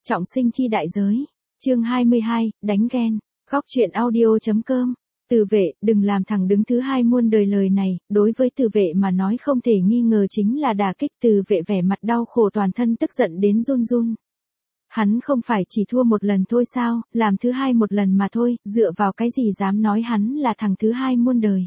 Trọng sinh chi đại giới. Chương 22, đánh ghen. Góc truyện audio.com. Từ vệ, đừng làm thẳng đứng thứ hai muôn đời lời này, đối với từ vệ mà nói không thể nghi ngờ chính là đả kích. Từ vệ vẻ mặt đau khổ toàn thân tức giận đến run run. Hắn không phải chỉ thua một lần thôi sao, làm thứ hai một lần mà thôi, dựa vào cái gì dám nói hắn là thằng thứ hai muôn đời.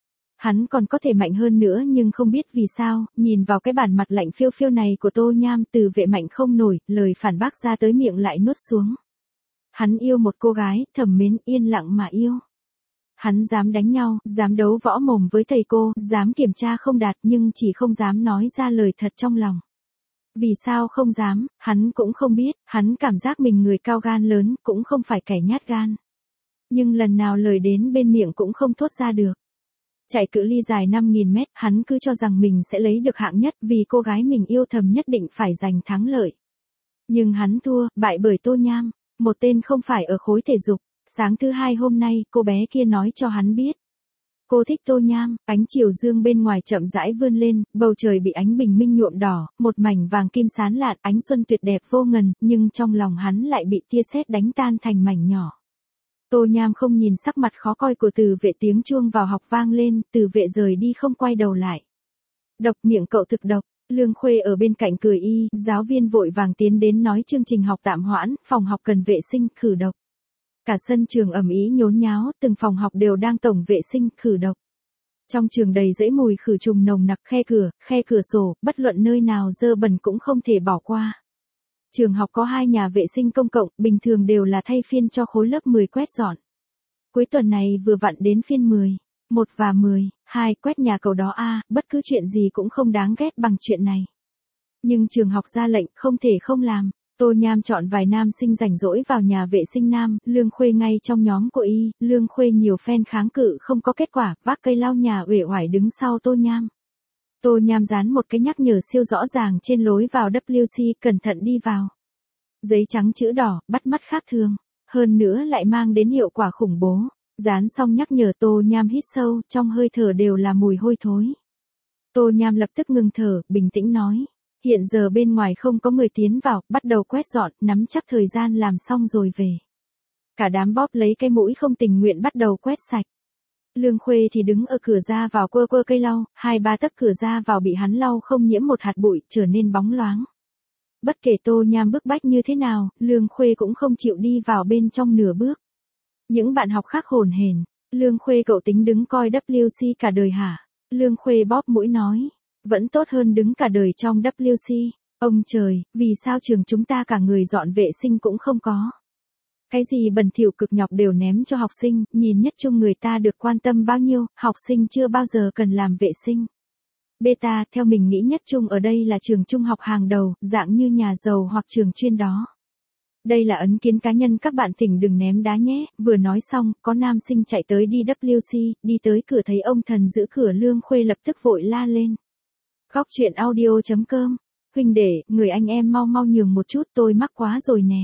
Hắn còn có thể mạnh hơn nữa nhưng không biết vì sao, nhìn vào cái bản mặt lạnh phiêu phiêu này của Tô Nham, từ vệ mạnh không nổi, lời phản bác ra tới miệng lại nuốt xuống. Hắn yêu một cô gái, thầm mến, yên lặng mà yêu. Hắn dám đánh nhau, dám đấu võ mồm với thầy cô, dám kiểm tra không đạt nhưng chỉ không dám nói ra lời thật trong lòng. Vì sao không dám, hắn cũng không biết, hắn cảm giác mình người cao gan lớn, cũng không phải kẻ nhát gan. Nhưng lần nào lời đến bên miệng cũng không thốt ra được. Chạy cự ly dài 5.000 mét, hắn cứ cho rằng mình sẽ lấy được hạng nhất vì cô gái mình yêu thầm nhất định phải giành thắng lợi. Nhưng hắn thua, bại bởi Tô Nham, một tên không phải ở khối thể dục. Sáng thứ hai hôm nay, cô bé kia nói cho hắn biết. Cô thích Tô Nham, ánh chiều dương bên ngoài chậm rãi vươn lên, bầu trời bị ánh bình minh nhuộm đỏ, một mảnh vàng kim sáng lạn, ánh xuân tuyệt đẹp vô ngần, nhưng trong lòng hắn lại bị tia sét đánh tan thành mảnh nhỏ. Tô Nham không nhìn sắc mặt khó coi của từ vệ, tiếng chuông vào học vang lên, từ vệ rời đi không quay đầu lại. Độc miệng cậu thực độc, Lương Khuê ở bên cạnh cười y, giáo viên vội vàng tiến đến nói chương trình học tạm hoãn, phòng học cần vệ sinh, khử độc. Cả sân trường ầm ĩ nhốn nháo, từng phòng học đều đang tổng vệ sinh, khử độc. Trong trường đầy dẫy mùi khử trùng nồng nặc, khe cửa sổ, bất luận nơi nào dơ bẩn cũng không thể bỏ qua. Trường học có 2 nhà vệ sinh công cộng, bình thường đều là thay phiên cho khối lớp 10 quét dọn. Cuối tuần này vừa vặn đến phiên 10, 1 và 10, 2 quét nhà cậu đó a, bất cứ chuyện gì cũng không đáng ghét bằng chuyện này. Nhưng trường học ra lệnh không thể không làm. Tô Nham chọn vài nam sinh rảnh rỗi vào nhà vệ sinh nam, Lương Khuê ngay trong nhóm của y, Lương Khuê nhiều phen kháng cự không có kết quả, vác cây lau nhà uể oải đứng sau Tô Nham. Tô Nham dán một cái nhắc nhở siêu rõ ràng trên lối vào WC, cẩn thận đi vào. Giấy trắng chữ đỏ, bắt mắt khác thường, hơn nữa lại mang đến hiệu quả khủng bố. Dán xong nhắc nhở, Tô Nham hít sâu, trong hơi thở đều là mùi hôi thối. Tô Nham lập tức ngừng thở, bình tĩnh nói. Hiện giờ bên ngoài không có người tiến vào, bắt đầu quét dọn, nắm chắc thời gian làm xong rồi về. Cả đám bóp lấy cái mũi không tình nguyện bắt đầu quét sạch. Lương Khuê thì đứng ở cửa ra vào quơ cây lau, 2-3 tấc cửa ra vào bị hắn lau không nhiễm một hạt bụi, trở nên bóng loáng. Bất kể Tô Nham bức bách như thế nào, Lương Khuê cũng không chịu đi vào bên trong nửa bước. Những bạn học khác hồn hển, Lương Khuê cậu tính đứng coi WC cả đời hả? Lương Khuê bóp mũi nói. Vẫn tốt hơn đứng cả đời trong WC. Ông trời, vì sao trường chúng ta cả người dọn vệ sinh cũng không có. Cái gì bẩn thỉu cực nhọc đều ném cho học sinh, nhìn Nhất Trung người ta được quan tâm bao nhiêu, học sinh chưa bao giờ cần làm vệ sinh. Beta, theo mình nghĩ Nhất Trung ở đây là trường trung học hàng đầu, dạng như nhà giàu hoặc trường chuyên đó. Đây là ấn kiến cá nhân, các bạn thỉnh đừng ném đá nhé. Vừa nói xong, có nam sinh chạy tới đi WC, đi tới cửa thấy ông thần giữ cửa, Lương Khuê lập tức vội la lên. Góc truyện audio.com. Huynh đệ, người anh em mau nhường một chút, tôi mắc quá rồi nè.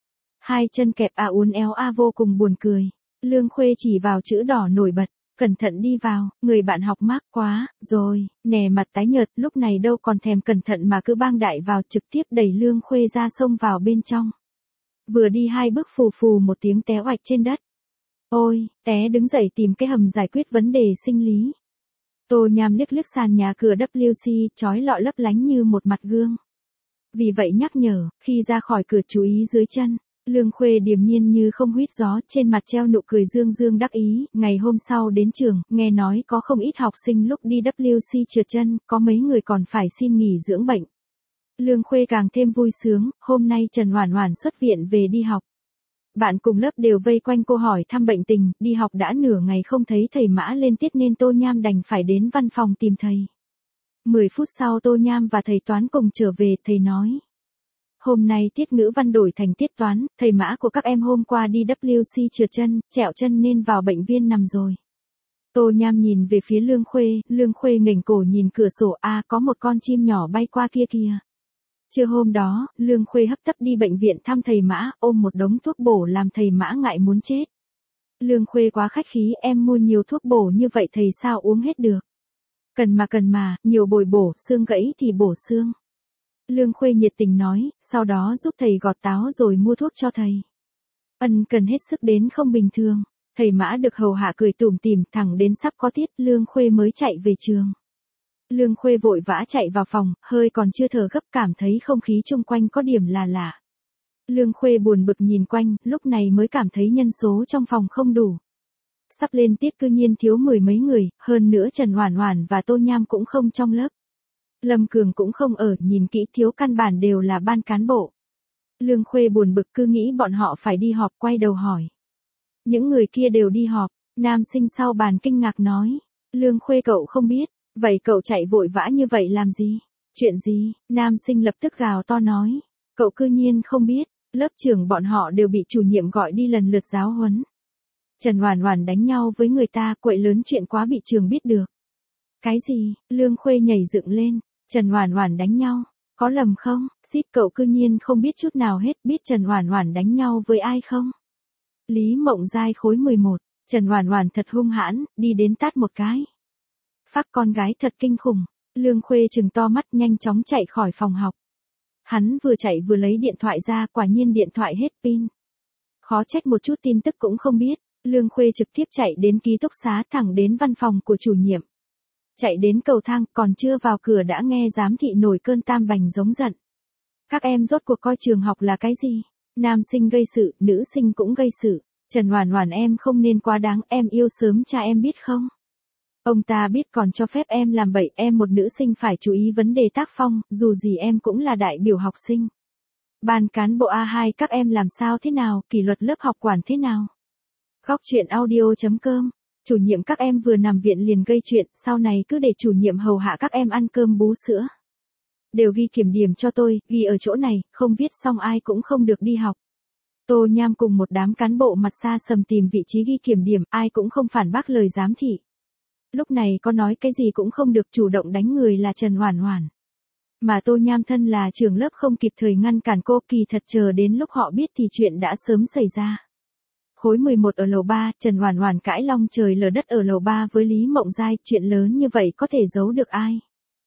2 chân kẹp uốn éo vô cùng buồn cười. Lương Khuê chỉ vào chữ đỏ nổi bật. Cẩn thận đi vào, người bạn học mắc quá, rồi, nè mặt tái nhợt, lúc này đâu còn thèm cẩn thận mà cứ bang đại vào, trực tiếp đẩy Lương Khuê ra xông vào bên trong. Vừa đi 2 bước phù một tiếng té oạch trên đất. Ôi, té đứng dậy tìm cái hầm giải quyết vấn đề sinh lý. Tô Nham liếc sàn nhà cửa WC, chói lọi lấp lánh như một mặt gương. Vì vậy nhắc nhở, khi ra khỏi cửa chú ý dưới chân. Lương Khuê điềm nhiên như không huýt gió, trên mặt treo nụ cười dương đắc ý. Ngày hôm sau đến trường, nghe nói có không ít học sinh lúc đi WC trượt chân, có mấy người còn phải xin nghỉ dưỡng bệnh. Lương Khuê càng thêm vui sướng, hôm nay Trần Hoản Hoản xuất viện về đi học. Bạn cùng lớp đều vây quanh cô hỏi thăm bệnh tình, đi học đã nửa ngày không thấy thầy Mã lên tiết nên Tô Nham đành phải đến văn phòng tìm thầy. 10 phút sau Tô Nham và thầy toán cùng trở về, thầy nói. Hôm nay tiết ngữ văn đổi thành tiết toán, thầy Mã của các em hôm qua đi WC trượt chân, trẹo chân nên vào bệnh viện nằm rồi. Tô Nham nhìn về phía Lương Khuê ngẩng cổ nhìn cửa sổ, có một con chim nhỏ bay qua kia kìa. Trưa hôm đó, Lương Khuê hấp tấp đi bệnh viện thăm thầy Mã, ôm một đống thuốc bổ làm thầy Mã ngại muốn chết. Lương Khuê quá khách khí, em mua nhiều thuốc bổ như vậy thầy sao uống hết được. Cần mà, nhiều bồi bổ, xương gãy thì bổ xương. Lương Khuê nhiệt tình nói, sau đó giúp thầy gọt táo rồi mua thuốc cho thầy. Ân cần hết sức đến không bình thường. Thầy Mã được hầu hạ cười tủm tỉm, thẳng đến sắp có tiết, Lương Khuê mới chạy về trường. Lương Khuê vội vã chạy vào phòng, hơi còn chưa thở gấp, cảm thấy không khí chung quanh có điểm là lạ. Lương Khuê buồn bực nhìn quanh, lúc này mới cảm thấy nhân số trong phòng không đủ. Sắp lên tiết cư nhiên thiếu 10 mấy người, hơn nữa Trần Hoản Hoản và Tô Nham cũng không trong lớp. Lâm Cường cũng không ở, nhìn kỹ thiếu căn bản đều là ban cán bộ. Lương Khuê buồn bực, cứ nghĩ bọn họ phải đi họp, quay đầu hỏi. Những người kia đều đi họp, nam sinh sau bàn kinh ngạc nói. Lương Khuê cậu không biết, vậy cậu chạy vội vã như vậy làm gì? Chuyện gì? Nam sinh lập tức gào to nói. Cậu cư nhiên không biết, lớp trưởng bọn họ đều bị chủ nhiệm gọi đi lần lượt giáo huấn. Trần Hoản Hoản đánh nhau với người ta, quậy lớn chuyện quá bị trường biết được. Cái gì? Lương Khuê nhảy dựng lên. Trần Hoản Hoản đánh nhau, có lầm không? Xít, cậu cư nhiên không biết chút nào hết, biết Trần Hoản Hoản đánh nhau với ai không? Lý Mộng Giai khối 11, Trần Hoản Hoản thật hung hãn, đi đến tát một cái. Phác con gái thật kinh khủng. Lương Khuê trừng to mắt, nhanh chóng chạy khỏi phòng học. Hắn vừa chạy vừa lấy điện thoại ra, quả nhiên điện thoại hết pin. Khó trách một chút tin tức cũng không biết. Lương Khuê trực tiếp chạy đến ký túc xá, thẳng đến văn phòng của chủ nhiệm. Chạy đến cầu thang, còn chưa vào cửa đã nghe giám thị nổi cơn tam bành giống giận. Các em rốt cuộc coi trường học là cái gì? Nam sinh gây sự, nữ sinh cũng gây sự. Trần Hoản Hoản em không nên quá đáng, em yêu sớm cha em biết không? Ông ta biết còn cho phép em làm bậy, em một nữ sinh phải chú ý vấn đề tác phong, dù gì em cũng là đại biểu học sinh. Ban cán bộ A2 các em làm sao thế nào, kỷ luật lớp học quản thế nào? Góc truyện audio.com. Chủ nhiệm các em vừa nằm viện liền gây chuyện, sau này cứ để chủ nhiệm hầu hạ các em ăn cơm bú sữa. Đều ghi kiểm điểm cho tôi, ghi ở chỗ này, không viết xong ai cũng không được đi học. Tô Nham cùng một đám cán bộ mặt xa sầm tìm vị trí ghi kiểm điểm, ai cũng không phản bác lời giám thị. Lúc này có nói cái gì cũng không được, chủ động đánh người là Trần Hoản Hoản. Mà Tô Nham thân là trưởng lớp không kịp thời ngăn cản cô, kỳ thật chờ đến lúc họ biết thì chuyện đã sớm xảy ra. Khối 11 ở lầu 3, Trần Hoản Hoản cãi long trời lở đất ở lầu 3 với Lý Mộng Giai, chuyện lớn như vậy có thể giấu được ai.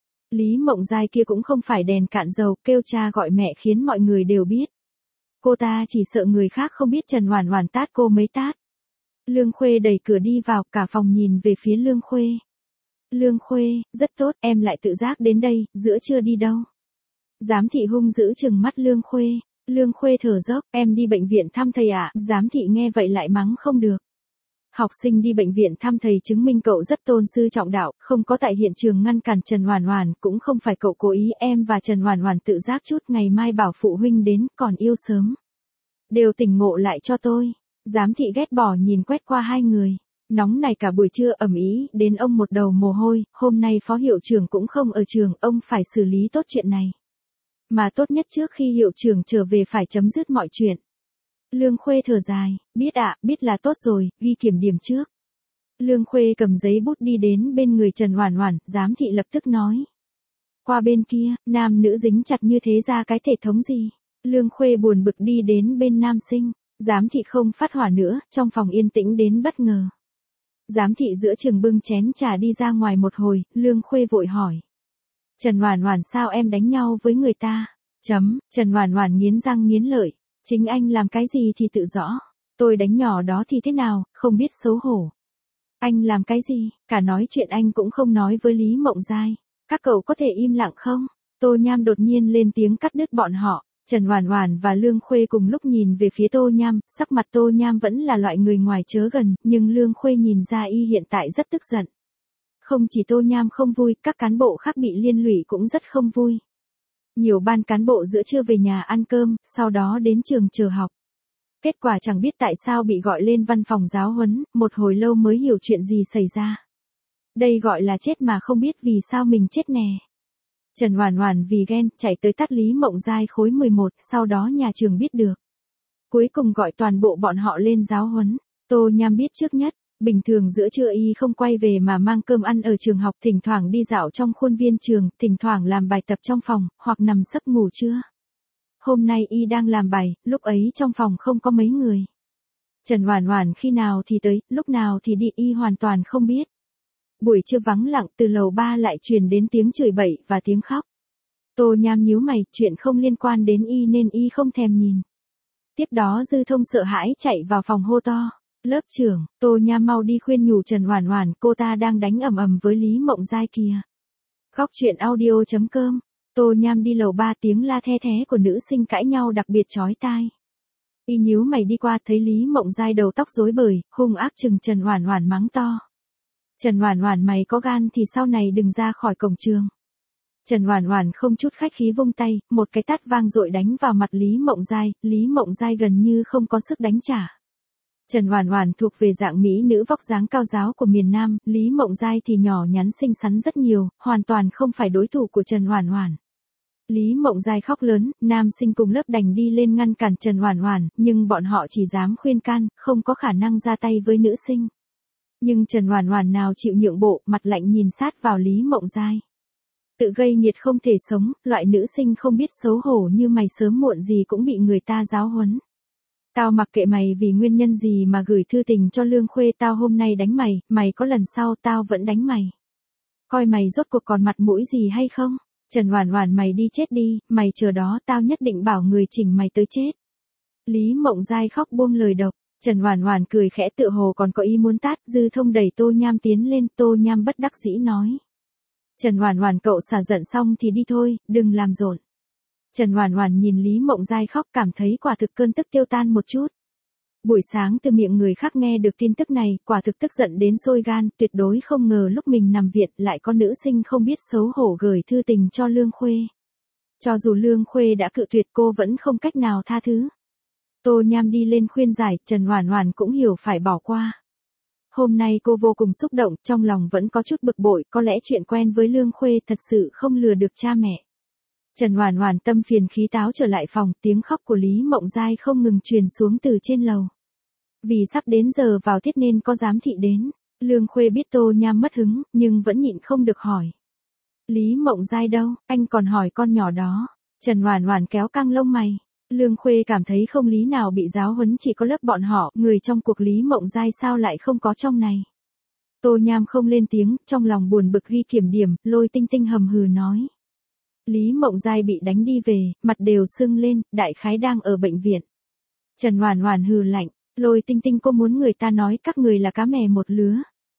Lý Mộng Giai kia cũng không phải đèn cạn dầu, kêu cha gọi mẹ khiến mọi người đều biết. Cô ta chỉ sợ người khác không biết Trần Hoản Hoản tát cô mấy tát. Lương Khuê đẩy cửa đi vào, cả phòng nhìn về phía Lương Khuê. Lương Khuê, rất tốt, em lại tự giác đến đây, giữa trưa đi đâu? Giám thị hung dữ trừng mắt Lương Khuê. Lương Khuê thở dốc, em đi bệnh viện thăm thầy ạ. Giám thị nghe vậy lại mắng không được. Học sinh đi bệnh viện thăm thầy chứng minh cậu rất tôn sư trọng đạo, không có tại hiện trường ngăn cản Trần Hoản Hoản, cũng không phải cậu cố ý, em và Trần Hoản Hoản tự giác chút, ngày mai bảo phụ huynh đến, còn yêu sớm. Đều tỉnh ngộ lại cho tôi. Giám thị ghét bỏ nhìn quét qua hai người. Nóng này cả buổi trưa, ầm ĩ đến ông một đầu mồ hôi, hôm nay phó hiệu trưởng cũng không ở trường, ông phải xử lý tốt chuyện này. Mà tốt nhất trước khi hiệu trưởng trở về phải chấm dứt mọi chuyện. Lương Khuê thở dài, biết ạ, biết là tốt rồi, ghi kiểm điểm trước. Lương Khuê cầm giấy bút đi đến bên người Trần Hoản Hoản, giám thị lập tức nói. Qua bên kia, nam nữ dính chặt như thế ra cái thể thống gì? Lương Khuê buồn bực đi đến bên nam sinh, giám thị không phát hỏa nữa, trong phòng yên tĩnh đến bất ngờ. Giám thị giữa trường bưng chén trà đi ra ngoài một hồi, Lương Khuê vội hỏi. Trần Hoản Hoản sao em đánh nhau với người ta? Trần Hoản Hoản nghiến răng nghiến lợi. Chính anh làm cái gì thì tự rõ. Tôi đánh nhỏ đó thì thế nào, không biết xấu hổ. Anh làm cái gì, cả nói chuyện anh cũng không nói với Lý Mộng Giai. Các cậu có thể im lặng không? Tô Nham đột nhiên lên tiếng cắt đứt bọn họ. Trần Hoản Hoản và Lương Khuê cùng lúc nhìn về phía Tô Nham, sắc mặt Tô Nham vẫn là loại người ngoài chớ gần, nhưng Lương Khuê nhìn ra y hiện tại rất tức giận. Không chỉ Tô Nham không vui, các cán bộ khác bị liên lụy cũng rất không vui. Nhiều ban cán bộ giữa trưa về nhà ăn cơm, sau đó đến trường chờ học. Kết quả chẳng biết tại sao bị gọi lên văn phòng giáo huấn, một hồi lâu mới hiểu chuyện gì xảy ra. Đây gọi là chết mà không biết vì sao mình chết nè. Trần Hoản Hoản vì ghen, chạy tới tát Lý Mộng Giai khối 11, sau đó nhà trường biết được. Cuối cùng gọi toàn bộ bọn họ lên giáo huấn. Tô Nham biết trước nhất, bình thường giữa trưa y không quay về mà mang cơm ăn ở trường học, thỉnh thoảng đi dạo trong khuôn viên trường, thỉnh thoảng làm bài tập trong phòng, hoặc nằm giấc ngủ trưa. Hôm nay y đang làm bài, lúc ấy trong phòng không có mấy người. Trần Hoản Hoản khi nào thì tới, lúc nào thì đi, y hoàn toàn không biết. Buổi trưa vắng lặng, từ lầu 3 lại truyền đến tiếng chửi bậy và tiếng khóc. Tô Nham nhíu mày, chuyện không liên quan đến y nên y không thèm nhìn. Tiếp đó Dư Thông sợ hãi chạy vào phòng hô to. Lớp trưởng, Tô Nham mau đi khuyên nhủ Trần Hoản Hoản, cô ta đang đánh ầm ầm với Lý Mộng Giai kìa. Góc truyện audio.com. Tô Nham đi lầu 3, tiếng la the thé của nữ sinh cãi nhau đặc biệt chói tai. Y nhíu mày đi qua thấy Lý Mộng Giai đầu tóc rối bời, hung ác chừng Trần Hoản Hoản mắng to. Trần Hoản Hoản, mày có gan thì sau này đừng ra khỏi cổng trường. Trần Hoản Hoản không chút khách khí vung tay, một cái tát vang dội đánh vào mặt Lý Mộng Giai, Lý Mộng Giai gần như không có sức đánh trả. Trần Hoản Hoản thuộc về dạng mỹ nữ vóc dáng cao ráo của miền Nam, Lý Mộng Giai thì nhỏ nhắn xinh xắn rất nhiều, hoàn toàn không phải đối thủ của Trần Hoản Hoản. Lý Mộng Giai khóc lớn, nam sinh cùng lớp đành đi lên ngăn cản Trần Hoản Hoản, nhưng bọn họ chỉ dám khuyên can, không có khả năng ra tay với nữ sinh. Nhưng Trần Hoản Hoản nào chịu nhượng bộ, mặt lạnh nhìn sát vào Lý Mộng Giai. Tự gây nghiệt không thể sống, loại nữ sinh không biết xấu hổ như mày sớm muộn gì cũng bị người ta giáo huấn. Tao mặc kệ mày vì nguyên nhân gì mà gửi thư tình cho Lương Khuê, tao hôm nay đánh mày, mày có lần sau tao vẫn đánh mày. Coi mày rốt cuộc còn mặt mũi gì hay không? Trần Hoản Hoản, mày đi chết đi, mày chờ đó, tao nhất định bảo người chỉnh mày tới chết. Lý Mộng Giai khóc buông lời độc. Trần Hoản Hoản cười khẽ tựa hồ còn có ý muốn tát. Dư Thông đẩy Tô Nham tiến lên, Tô Nham bất đắc dĩ nói. Trần Hoản Hoản, cậu xả giận xong thì đi thôi, đừng làm rộn. Trần Hoản Hoản nhìn Lý Mộng Giai khóc cảm thấy quả thực cơn tức tiêu tan một chút. Buổi sáng từ miệng người khác nghe được tin tức này, quả thực tức giận đến sôi gan, tuyệt đối không ngờ lúc mình nằm viện lại có nữ sinh không biết xấu hổ gửi thư tình cho Lương Khuê. Cho dù Lương Khuê đã cự tuyệt cô vẫn không cách nào tha thứ. Tô Nham đi lên khuyên giải, Trần Hoản Hoản cũng hiểu phải bỏ qua. Hôm nay cô vô cùng xúc động, trong lòng vẫn có chút bực bội, có lẽ chuyện quen với Lương Khuê thật sự không lừa được cha mẹ. Trần Hoản Hoản tâm phiền khí táo trở lại phòng, tiếng khóc của Lý Mộng Giai không ngừng truyền xuống từ trên lầu. Vì sắp đến giờ vào tiết nên có giám thị đến, Lương Khuê biết Tô Nham mất hứng, nhưng vẫn nhịn không được hỏi. Lý Mộng Giai đâu, anh còn hỏi con nhỏ đó. Trần Hoản Hoản kéo căng lông mày. Lương Khuê cảm thấy không lý nào bị giáo huấn chỉ có lớp bọn họ, người trong cuộc Lý Mộng Giai sao lại không có trong này. Tô Nham không lên tiếng, trong lòng buồn bực ghi kiểm điểm, Lôi Tinh Tinh hầm hừ nói. Lý Mộng Giai bị đánh đi về, mặt đều sưng lên, đại khái đang ở bệnh viện. Trần Hoản Hoản hừ lạnh, Lôi Tinh Tinh, cô muốn người ta nói các người là cá mè một lứa.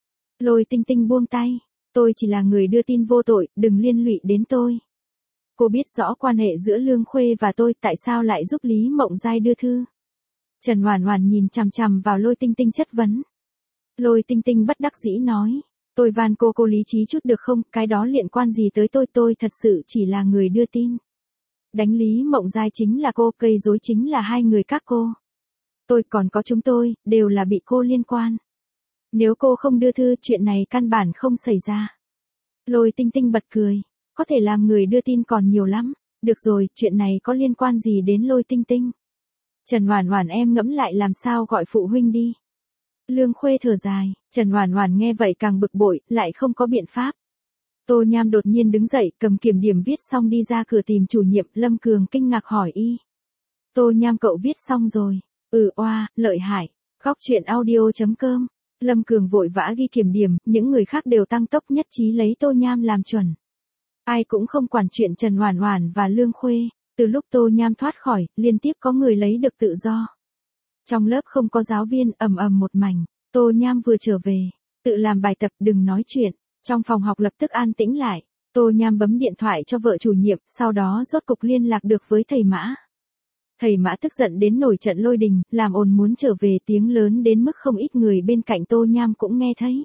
Lôi Tinh Tinh buông tay, tôi chỉ là người đưa tin vô tội, đừng liên lụy đến tôi. Cô biết rõ quan hệ giữa Lương Khuê và tôi, tại sao lại giúp Lý Mộng Giai đưa thư? Trần Hoản Hoản nhìn chằm chằm vào Lôi Tinh Tinh chất vấn. Lôi Tinh Tinh bất đắc dĩ nói. Tôi van cô lý trí chút được không, cái đó liên quan gì tới tôi thật sự chỉ là người đưa tin. Đánh Lý Mộng Giai chính là cô, gây rối chính là hai người các cô. Tôi còn có chúng tôi, đều là bị cô liên quan. Nếu cô không đưa thư, chuyện này căn bản không xảy ra. Lôi Tinh Tinh bật cười. Có thể làm người đưa tin còn nhiều lắm. Được rồi, chuyện này có liên quan gì đến Lôi Tinh Tinh? Trần Hoản Hoản, em ngẫm lại làm sao gọi phụ huynh đi. Lương Khuê thở dài, Trần Hoản Hoản nghe vậy càng bực bội, lại không có biện pháp. Tô Nham đột nhiên đứng dậy, cầm kiểm điểm viết xong đi ra cửa tìm chủ nhiệm, Lâm Cường kinh ngạc hỏi y. Tô Nham, cậu viết xong rồi. Oa, lợi hại. Góc truyện audio.com. Lâm Cường vội vã ghi kiểm điểm, những người khác đều tăng tốc nhất trí lấy Tô Nham làm chuẩn. Ai cũng không quản chuyện Trần Hoản Hoản và Lương Khuê, từ lúc Tô Nham thoát khỏi, liên tiếp có người lấy được tự do. Trong lớp không có giáo viên, ầm ầm một mảnh, Tô Nham vừa trở về, tự làm bài tập, đừng nói chuyện, trong phòng học lập tức an tĩnh lại. Tô Nham bấm điện thoại cho vợ chủ nhiệm, sau đó rốt cục liên lạc được với thầy Mã. Thầy Mã tức giận đến nổi trận lôi đình, làm ồn muốn trở về, tiếng lớn đến mức không ít người bên cạnh Tô Nham cũng nghe thấy.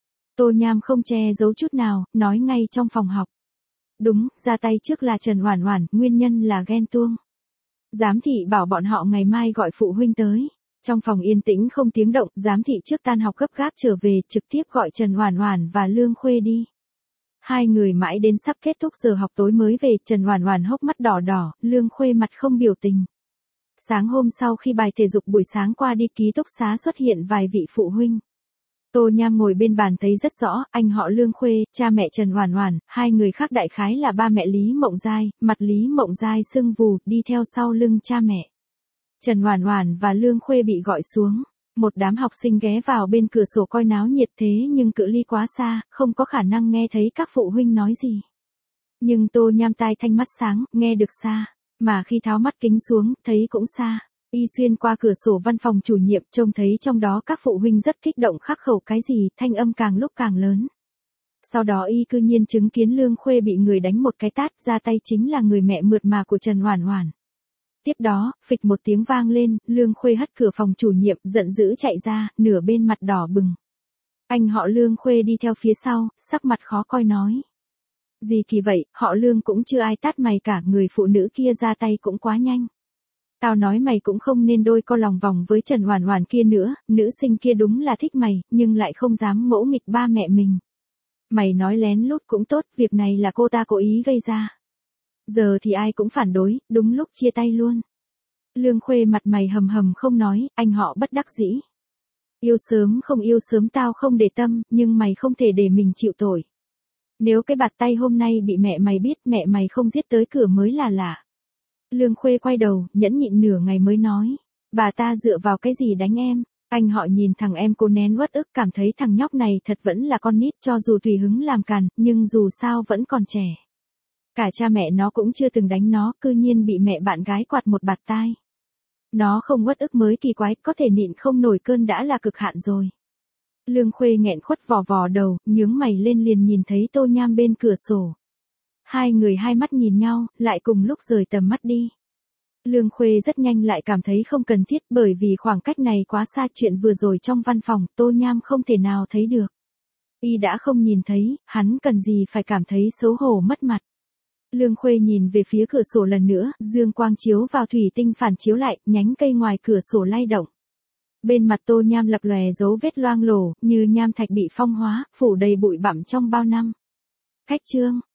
Tô Nham không che giấu chút nào, nói ngay trong phòng học. Đúng, ra tay trước là Trần Hoản Hoản, nguyên nhân là ghen tuông. Giám thị bảo bọn họ ngày mai gọi phụ huynh tới. Trong phòng yên tĩnh không tiếng động, giám thị trước tan học gấp gáp trở về, trực tiếp gọi Trần Hoản Hoản và Lương Khuê đi. Hai người mãi đến sắp kết thúc giờ học tối mới về, Trần Hoản Hoản hốc mắt đỏ đỏ, Lương Khuê mặt không biểu tình. Sáng hôm sau khi bài thể dục buổi sáng qua đi ký túc xá xuất hiện vài vị phụ huynh. Tô Nham ngồi bên bàn thấy rất rõ, anh họ Lương Khuê, cha mẹ Trần Hoản Hoản, hai người khác đại khái là ba mẹ Lý Mộng Giai, mặt Lý Mộng Giai sưng vù, đi theo sau lưng cha mẹ. Trần Hoản Hoản và Lương Khuê bị gọi xuống, một đám học sinh ghé vào bên cửa sổ coi náo nhiệt thế nhưng cự ly quá xa, không có khả năng nghe thấy các phụ huynh nói gì. Nhưng Tô Nham tai thanh mắt sáng, nghe được xa. Mà khi tháo mắt kính xuống, thấy cũng xa. Y xuyên qua cửa sổ văn phòng chủ nhiệm, trông thấy trong đó các phụ huynh rất kích động khắc khẩu cái gì, thanh âm càng lúc càng lớn. Sau đó y cư nhiên chứng kiến Lương Khuê bị người đánh một cái tát, ra tay chính là người mẹ mượt mà của Trần Hoản Hoản. Tiếp đó, phịch một tiếng vang lên, Lương Khuê hất cửa phòng chủ nhiệm, giận dữ chạy ra, nửa bên mặt đỏ bừng. Anh họ Lương Khuê đi theo phía sau, sắc mặt khó coi nói. Gì kỳ vậy, họ Lương cũng chưa ai tát mày cả, người phụ nữ kia ra tay cũng quá nhanh. Tao nói mày cũng không nên đôi co lòng vòng với Trần Hoản Hoản kia nữa, nữ sinh kia đúng là thích mày, nhưng lại không dám ngỗ nghịch ba mẹ mình. Mày nói lén lút cũng tốt, việc này là cô ta cố ý gây ra. Giờ thì ai cũng phản đối, đúng lúc chia tay luôn. Lương Khuê mặt mày hầm hầm không nói, anh họ bất đắc dĩ. Yêu sớm không yêu sớm tao không để tâm, nhưng mày không thể để mình chịu tội. Nếu cái bạt tay hôm nay bị mẹ mày biết, mẹ mày không giết tới cửa mới là lạ. Lương Khuê quay đầu, nhẫn nhịn nửa ngày mới nói. Bà ta dựa vào cái gì đánh em? Anh họ nhìn thằng em cô nén uất ức, cảm thấy thằng nhóc này thật vẫn là con nít, cho dù tùy hứng làm càn, nhưng dù sao vẫn còn trẻ. Cả cha mẹ nó cũng chưa từng đánh nó, cư nhiên bị mẹ bạn gái quạt một bạt tai. Nó không uất ức mới kỳ quái, có thể nhịn không nổi cơn đã là cực hạn rồi. Lương Khuê nghẹn khuất vò vò đầu, nhướng mày lên liền nhìn thấy Tô Nham bên cửa sổ. Hai người hai mắt nhìn nhau, lại cùng lúc rời tầm mắt đi. Lương Khuê rất nhanh lại cảm thấy không cần thiết, bởi vì khoảng cách này quá xa, chuyện vừa rồi trong văn phòng, Tô Nham không thể nào thấy được. Y đã không nhìn thấy, hắn cần gì phải cảm thấy xấu hổ mất mặt. Lương Khuê nhìn về phía cửa sổ lần nữa, dương quang chiếu vào thủy tinh phản chiếu lại, nhánh cây ngoài cửa sổ lay động. Bên mặt Tô Nham lập lòe dấu vết loang lổ, như nham thạch bị phong hóa, phủ đầy bụi bặm trong bao năm. Khách chương